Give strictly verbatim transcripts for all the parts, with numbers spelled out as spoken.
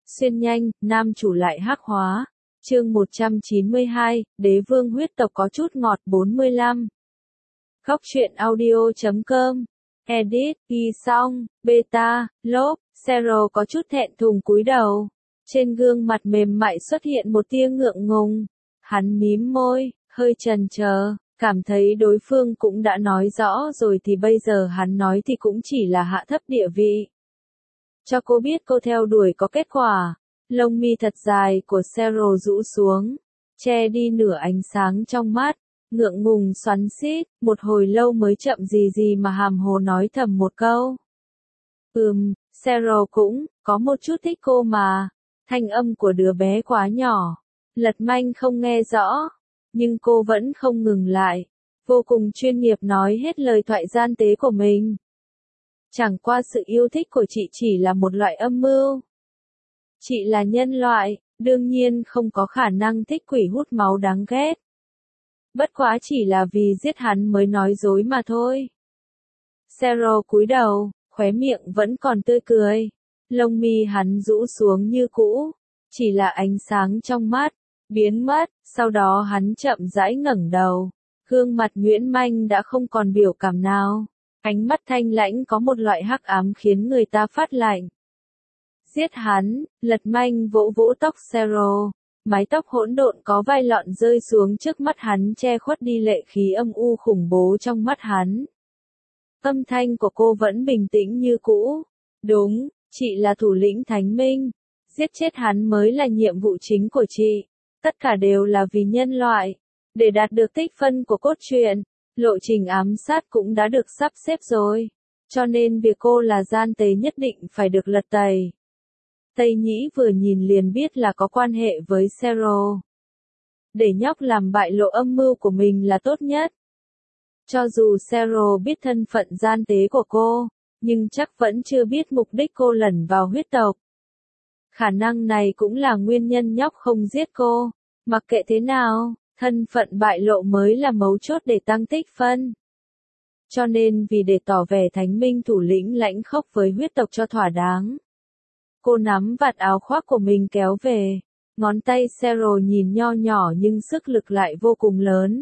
Xuyên nhanh, nam chủ lại hắc hóa. Chương một trăm chín mươi hai, Đế vương huyết tộc có chút ngọt bốn mươi lăm. Góc truyện audio chấm com. Edit, ghi xong, beta, lốp, Zero có chút thẹn thùng cúi đầu. Trên gương mặt mềm mại xuất hiện một tia ngượng ngùng. Hắn mím môi, hơi chần chờ, cảm thấy đối phương cũng đã nói rõ rồi thì bây giờ hắn nói thì cũng chỉ là hạ thấp địa vị. Cho cô biết cô theo đuổi có kết quả. Lông mi thật dài của Zero rũ xuống, che đi nửa ánh sáng trong mắt, ngượng ngùng xoắn xít, một hồi lâu mới chậm gì gì mà hàm hồ nói thầm một câu. Ừm, Zero cũng có một chút thích cô mà. Thanh âm của đứa bé quá nhỏ, Lật Manh không nghe rõ, nhưng cô vẫn không ngừng lại, vô cùng chuyên nghiệp nói hết lời thoại gian tế của mình. Chẳng qua sự yêu thích của chị chỉ là một loại âm mưu. Chị là nhân loại, đương nhiên không có khả năng thích quỷ hút máu đáng ghét. Bất quá chỉ là vì giết hắn mới nói dối mà thôi. Zero cúi đầu, khóe miệng vẫn còn tươi cười. Lông mi hắn rũ xuống như cũ, chỉ là ánh sáng trong mắt biến mất, sau đó hắn chậm rãi ngẩng đầu. Gương mặt nhuyễn manh đã không còn biểu cảm nào. Ánh mắt thanh lãnh có một loại hắc ám khiến người ta phát lạnh. Giết hắn, Lật Manh vỗ vỗ tóc Zero, mái tóc hỗn độn có vai lọn rơi xuống trước mắt hắn che khuất đi lệ khí âm u khủng bố trong mắt hắn. Âm thanh của cô vẫn bình tĩnh như cũ. Đúng, chị là thủ lĩnh Thánh Minh. Giết chết hắn mới là nhiệm vụ chính của chị. Tất cả đều là vì nhân loại. Để đạt được tích phân của cốt truyện, lộ trình ám sát cũng đã được sắp xếp rồi. Cho nên việc cô là gian tế nhất định phải được lật tẩy. Tây Nhĩ vừa nhìn liền biết là có quan hệ với Zero. Để nhóc làm bại lộ âm mưu của mình là tốt nhất. Cho dù Zero biết thân phận gian tế của cô, nhưng chắc vẫn chưa biết mục đích cô lẩn vào huyết tộc. Khả năng này cũng là nguyên nhân nhóc không giết cô. Mặc kệ thế nào, thân phận bại lộ mới là mấu chốt để tăng tích phân. Cho nên vì để tỏ vẻ Thánh Minh thủ lĩnh lãnh khốc với huyết tộc cho thỏa đáng. Cô nắm vạt áo khoác của mình kéo về. Ngón tay Zero nhìn nho nhỏ nhưng sức lực lại vô cùng lớn.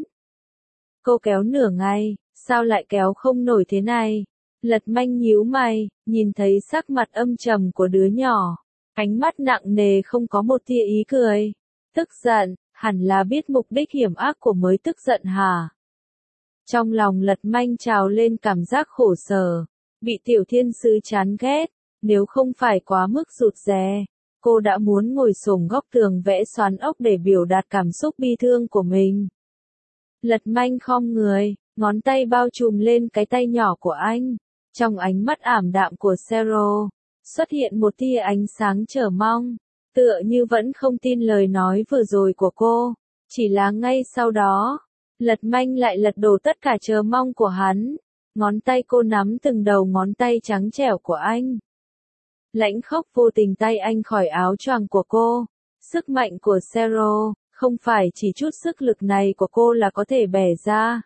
Cô kéo nửa ngày, sao lại kéo không nổi thế này? Lật Manh nhíu mày, nhìn thấy sắc mặt âm trầm của đứa nhỏ. Ánh mắt nặng nề không có một tia ý cười. Tức giận, hẳn là biết mục đích hiểm ác của mới tức giận hả? Trong lòng Lật Manh trào lên cảm giác khổ sở. Bị tiểu thiên sứ chán ghét. Nếu không phải quá mức rụt rè, cô đã muốn ngồi xổm góc tường vẽ xoắn ốc để biểu đạt cảm xúc bi thương của mình. Lật Manh khom người, ngón tay bao trùm lên cái tay nhỏ của anh. Trong ánh mắt ảm đạm của Zero, xuất hiện một tia ánh sáng chờ mong, tựa như vẫn không tin lời nói vừa rồi của cô. Chỉ là ngay sau đó, Lật Manh lại lật đổ tất cả chờ mong của hắn. Ngón tay cô nắm từng đầu ngón tay trắng trẻo của anh. Lãnh khốc vô tình tay anh khỏi áo choàng của cô. Sức mạnh của Zero, không phải chỉ chút sức lực này của cô là có thể bẻ ra.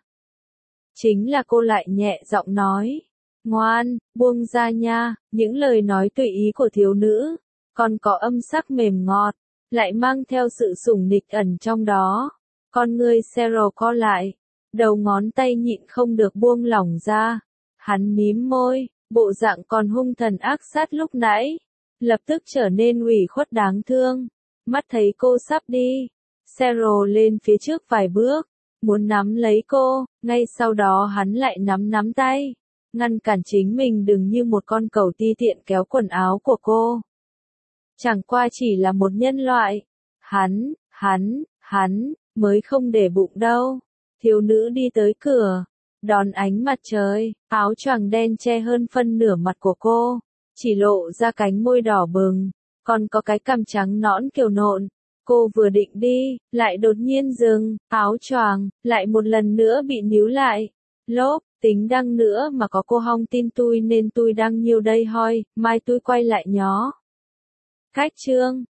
Chính là cô lại nhẹ giọng nói. Ngoan, buông ra nha. Những lời nói tùy ý của thiếu nữ, còn có âm sắc mềm ngọt, lại mang theo sự sủng nịch ẩn trong đó. Con ngươi Zero co lại, đầu ngón tay nhịn không được buông lỏng ra. Hắn mím môi. Bộ dạng còn hung thần ác sát lúc nãy, lập tức trở nên ủy khuất đáng thương. Mắt thấy cô sắp đi, Zero lên phía trước vài bước, muốn nắm lấy cô, ngay sau đó hắn lại nắm nắm tay, ngăn cản chính mình đừng như một con cẩu ti tiện kéo quần áo của cô. Chẳng qua chỉ là một nhân loại, hắn, hắn, hắn, mới không để bụng đâu. Thiếu nữ đi tới cửa. Đón ánh mặt trời, áo choàng đen che hơn phân nửa mặt của cô, chỉ lộ ra cánh môi đỏ bừng, còn có cái cằm trắng nõn kiều nộn. Cô vừa định đi, lại đột nhiên dừng, áo choàng lại một lần nữa bị níu lại. Lốp, tính đăng nữa mà có cô hong tin tui nên tui đăng nhiều đây hoi, mai tui quay lại nhó. Cách chương